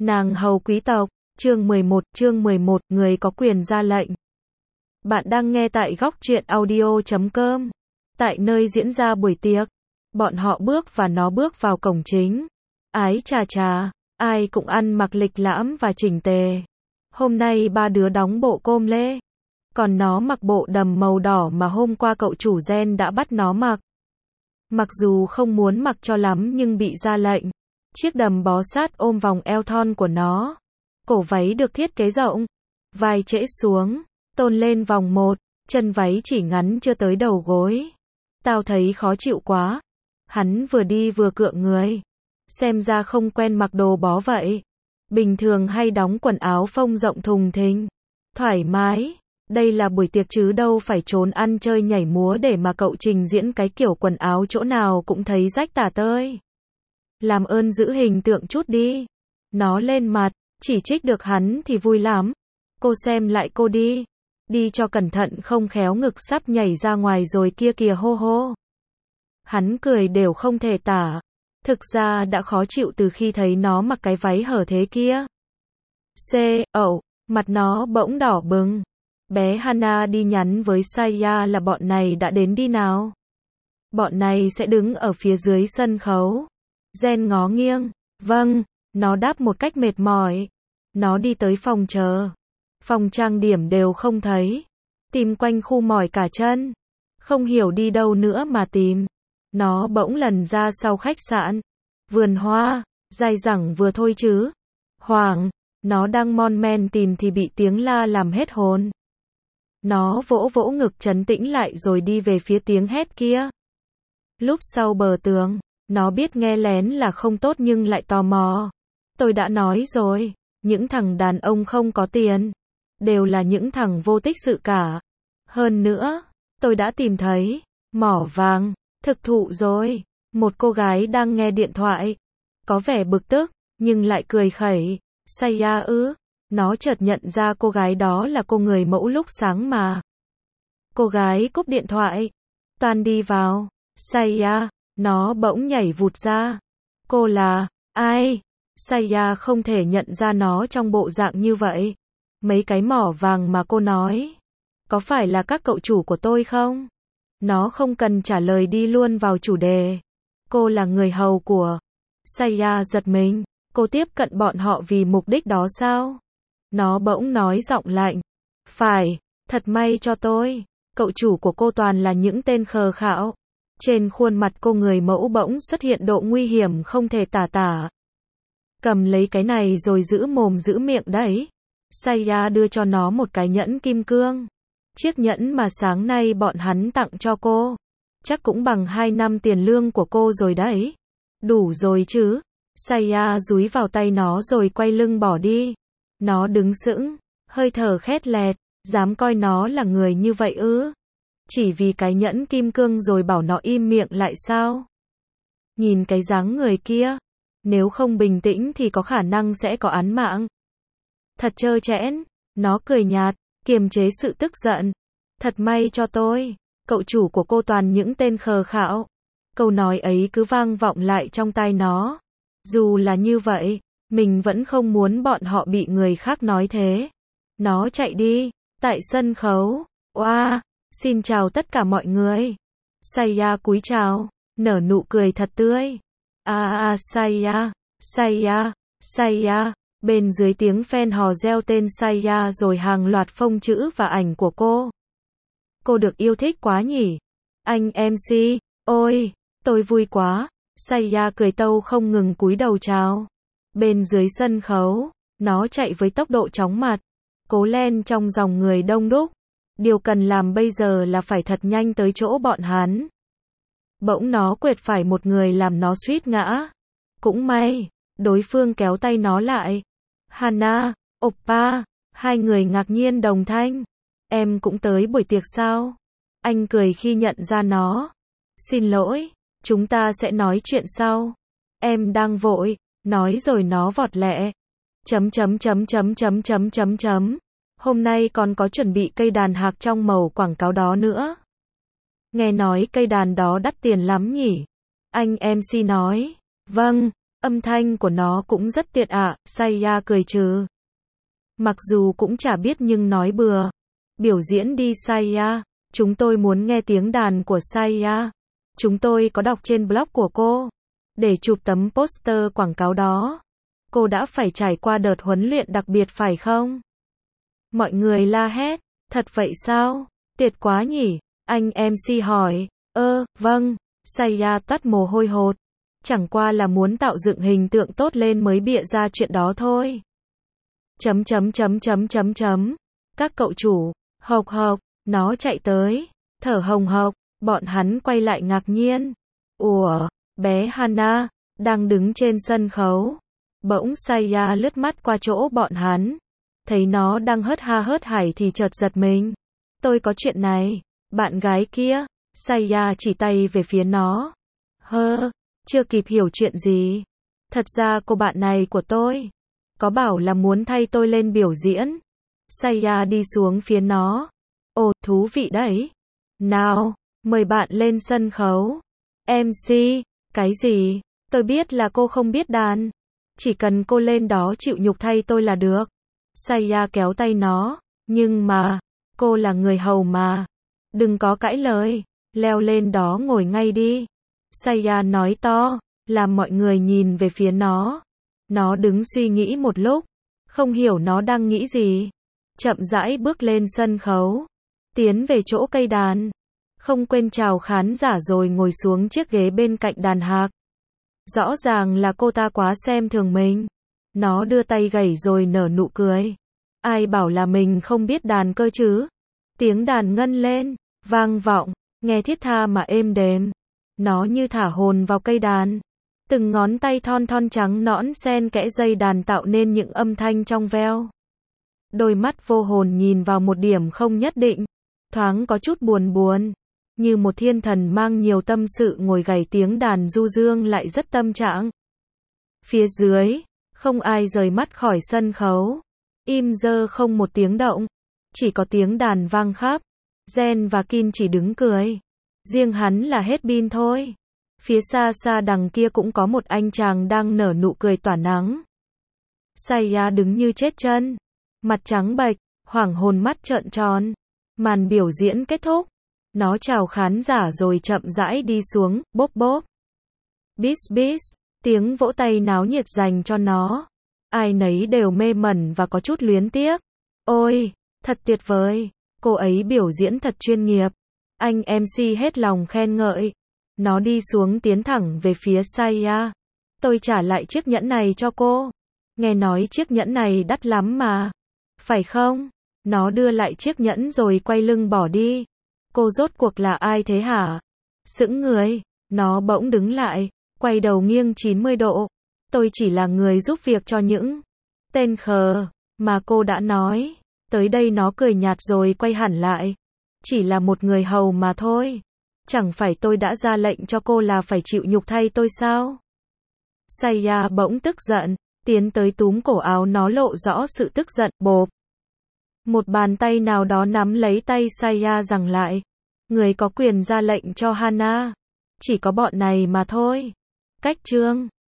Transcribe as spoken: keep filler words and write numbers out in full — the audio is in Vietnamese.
Nàng hầu quý tộc, chương mười một, chương mười một, người có quyền ra lệnh. Bạn đang nghe tại góc truyện audio chấm com. Tại nơi diễn ra buổi tiệc, bọn họ bước và nó bước vào cổng chính. Ái chà chà, ai cũng ăn mặc lịch lãm và chỉnh tề. Hôm nay ba đứa đóng bộ com lê, còn nó mặc bộ đầm màu đỏ mà hôm qua cậu chủ gen đã bắt nó mặc. Mặc dù không muốn mặc cho lắm nhưng bị ra lệnh. Chiếc đầm bó sát ôm vòng eo thon của nó. Cổ váy được thiết kế rộng, vai trễ xuống, tôn lên vòng một, chân váy chỉ ngắn chưa tới đầu gối. Tao thấy khó chịu quá. Hắn vừa đi vừa cựa người. Xem ra không quen mặc đồ bó vậy. Bình thường hay đóng quần áo phông rộng thùng thình. Thoải mái. Đây là buổi tiệc chứ đâu phải trốn ăn chơi nhảy múa để mà cậu trình diễn cái kiểu quần áo chỗ nào cũng thấy rách tả tơi. Làm ơn giữ hình tượng chút đi. Nó lên mặt, chỉ trích được hắn thì vui lắm. Cô xem lại cô đi. Đi cho cẩn thận không khéo ngực sắp nhảy ra ngoài rồi kia kìa hô hô. Hắn cười đều không thể tả. Thực ra đã khó chịu từ khi thấy nó mặc cái váy hở thế kia. C, ẩu, mặt nó bỗng đỏ bừng. Bé Hana đi nhắn với Saya là bọn này đã đến đi nào. Bọn này sẽ đứng ở phía dưới sân khấu. Gen ngó nghiêng. Vâng, nó đáp một cách mệt mỏi. Nó đi tới phòng chờ. Phòng trang điểm đều không thấy. Tìm quanh khu mỏi cả chân. Không hiểu đi đâu nữa mà tìm. Nó bỗng lần ra sau khách sạn. Vườn hoa, dai dẳng vừa thôi chứ. Hoảng, nó đang mon men tìm thì bị tiếng la làm hết hồn. Nó vỗ vỗ ngực trấn tĩnh lại rồi đi về phía tiếng hét kia. Lúc sau bờ tường, nó biết nghe lén là không tốt nhưng lại tò mò. Tôi đã nói rồi, những thằng đàn ông không có tiền, đều là những thằng vô tích sự cả. Hơn nữa, tôi đã tìm thấy, mỏ vàng, thực thụ rồi. Một cô gái đang nghe điện thoại, có vẻ bực tức, nhưng lại cười khẩy. Saya ư, nó chợt nhận ra cô gái đó là cô người mẫu lúc sáng mà. Cô gái cúp điện thoại, toàn đi vào. Saya, nó bỗng nhảy vụt ra. Cô là, ai? Saya không thể nhận ra nó trong bộ dạng như vậy. Mấy cái mỏ vàng mà cô nói, có phải là các cậu chủ của tôi không? Nó không cần trả lời đi luôn vào chủ đề. Cô là người hầu của. Saya giật mình. Cô tiếp cận bọn họ vì mục đích đó sao? Nó bỗng nói giọng lạnh. Phải, thật may cho tôi. Cậu chủ của cô toàn là những tên khờ khạo. Trên khuôn mặt cô người mẫu bỗng xuất hiện độ nguy hiểm không thể tả tả. Cầm lấy cái này rồi giữ mồm giữ miệng đấy. Saya đưa cho nó một cái nhẫn kim cương. Chiếc nhẫn mà sáng nay bọn hắn tặng cho cô. Chắc cũng bằng hai năm tiền lương của cô rồi đấy. Đủ rồi chứ. Saya dúi vào tay nó rồi quay lưng bỏ đi. Nó đứng sững, hơi thở khét lẹt, dám coi nó là người như vậy ư? Chỉ vì cái nhẫn kim cương rồi bảo nó im miệng lại sao? Nhìn cái dáng người kia, nếu không bình tĩnh thì có khả năng sẽ có án mạng. Thật trơ trẽn, nó cười nhạt, kiềm chế sự tức giận. Thật may cho tôi, cậu chủ của cô toàn những tên khờ khạo. Câu nói ấy cứ vang vọng lại trong tai nó. Dù là như vậy, mình vẫn không muốn bọn họ bị người khác nói thế. Nó chạy đi, tại sân khấu. Oa, xin chào tất cả mọi người. Saya cúi chào, nở nụ cười thật tươi. A a Saya, Saya, Saya. Bên dưới tiếng fan hò reo tên Saya rồi hàng loạt phông chữ và ảnh của cô. Cô được yêu thích quá nhỉ? Anh em xê, ôi, tôi vui quá. Saya cười tâu không ngừng cúi đầu chào. Bên dưới sân khấu, nó chạy với tốc độ chóng mặt, cố len trong dòng người đông đúc. Điều cần làm bây giờ là phải thật nhanh tới chỗ bọn hắn. Bỗng nó quệt phải một người làm nó suýt ngã. Cũng may, đối phương kéo tay nó lại. Hana, Oppa, hai người ngạc nhiên đồng thanh. Em cũng tới buổi tiệc sao? Anh cười khi nhận ra nó. Xin lỗi, chúng ta sẽ nói chuyện sau. Em đang vội, nói rồi nó vọt lẹ. Chấm chấm chấm chấm chấm chấm chấm chấm. Hôm nay còn có chuẩn bị cây đàn hạc trong màu quảng cáo đó nữa. Nghe nói cây đàn đó đắt tiền lắm nhỉ? Anh em xê nói. Vâng, Âm thanh của nó cũng rất tiện ạ, à, Saya cười trừ. Mặc dù cũng chả biết nhưng nói bừa. Biểu diễn đi Saya, chúng tôi muốn nghe tiếng đàn của Saya. Chúng tôi có đọc trên blog của cô. Để chụp tấm poster quảng cáo đó, cô đã phải trải qua đợt huấn luyện đặc biệt phải không? Mọi người la hét, thật vậy sao? Tuyệt quá nhỉ? Anh em xê hỏi, ơ, vâng, Saya toát mồ hôi hột. Chẳng qua là muốn tạo dựng hình tượng tốt lên mới bịa ra chuyện đó thôi. Chấm chấm chấm chấm chấm chấm. Các cậu chủ, hộc hộc, nó chạy tới, thở hồng hộc, bọn hắn quay lại ngạc nhiên. Ủa, bé Hana, đang đứng trên sân khấu. Bỗng Saya lướt mắt qua chỗ bọn hắn. Thấy nó đang hớt ha hớt hải thì chợt giật mình. Tôi có chuyện này, bạn gái kia, Saya chỉ tay về phía nó. Hơ, chưa kịp hiểu chuyện gì. Thật ra cô bạn này của tôi có bảo là muốn thay tôi lên biểu diễn. Saya đi xuống phía nó. Ồ, thú vị đấy. Nào, mời bạn lên sân khấu. em xê, cái gì? Tôi biết là cô không biết đàn. Chỉ cần cô lên đó chịu nhục thay tôi là được. Saya kéo tay nó. Nhưng mà, cô là người hầu mà. Đừng có cãi lời. Leo lên đó ngồi ngay đi. Saya nói to, làm mọi người nhìn về phía nó. Nó đứng suy nghĩ một lúc. Không hiểu nó đang nghĩ gì. Chậm rãi bước lên sân khấu. Tiến về chỗ cây đàn. Không quên chào khán giả rồi ngồi xuống chiếc ghế bên cạnh đàn hạc. Rõ ràng là cô ta quá xem thường mình. Nó đưa tay gảy rồi nở nụ cười. Ai bảo là mình không biết đàn cơ chứ? Tiếng đàn ngân lên, vang vọng, nghe thiết tha mà êm đềm. Nó như thả hồn vào cây đàn. Từng ngón tay thon thon trắng nõn xen kẽ dây đàn tạo nên những âm thanh trong veo. Đôi mắt vô hồn nhìn vào một điểm không nhất định. Thoáng có chút buồn buồn. Như một thiên thần mang nhiều tâm sự ngồi gảy tiếng đàn du dương lại rất tâm trạng. Phía dưới, không ai rời mắt khỏi sân khấu. Im dơ không một tiếng động. Chỉ có tiếng đàn vang khắp. Jen và Kin chỉ đứng cười. Riêng hắn là hết pin thôi. Phía xa xa đằng kia cũng có một anh chàng đang nở nụ cười tỏa nắng. Saya đứng như chết chân. Mặt trắng bệch, hoảng hồn mắt trợn tròn. Màn biểu diễn kết thúc. Nó chào khán giả rồi chậm rãi đi xuống, bốp bốp. Bis bis, tiếng vỗ tay náo nhiệt dành cho nó. Ai nấy đều mê mẩn và có chút luyến tiếc. Ôi, thật tuyệt vời, cô ấy biểu diễn thật chuyên nghiệp. Anh em xê hết lòng khen ngợi. Nó đi xuống tiến thẳng về phía Saya. Tôi trả lại chiếc nhẫn này cho cô. Nghe nói chiếc nhẫn này đắt lắm mà. Phải không? Nó đưa lại chiếc nhẫn rồi quay lưng bỏ đi. Cô rốt cuộc là ai thế hả? Sững người, nó bỗng đứng lại, quay đầu nghiêng chín mươi độ. Tôi chỉ là người giúp việc cho những tên khờ mà cô đã nói. Tới đây nó cười nhạt rồi quay hẳn lại. Chỉ là một người hầu mà thôi. Chẳng phải tôi đã ra lệnh cho cô là phải chịu nhục thay tôi sao? Saya bỗng tức giận, tiến tới túm cổ áo nó lộ rõ sự tức giận, bộp. Một bàn tay nào đó nắm lấy tay Saya giằng lại. Người có quyền ra lệnh cho Hana. Chỉ có bọn này mà thôi. Cách chương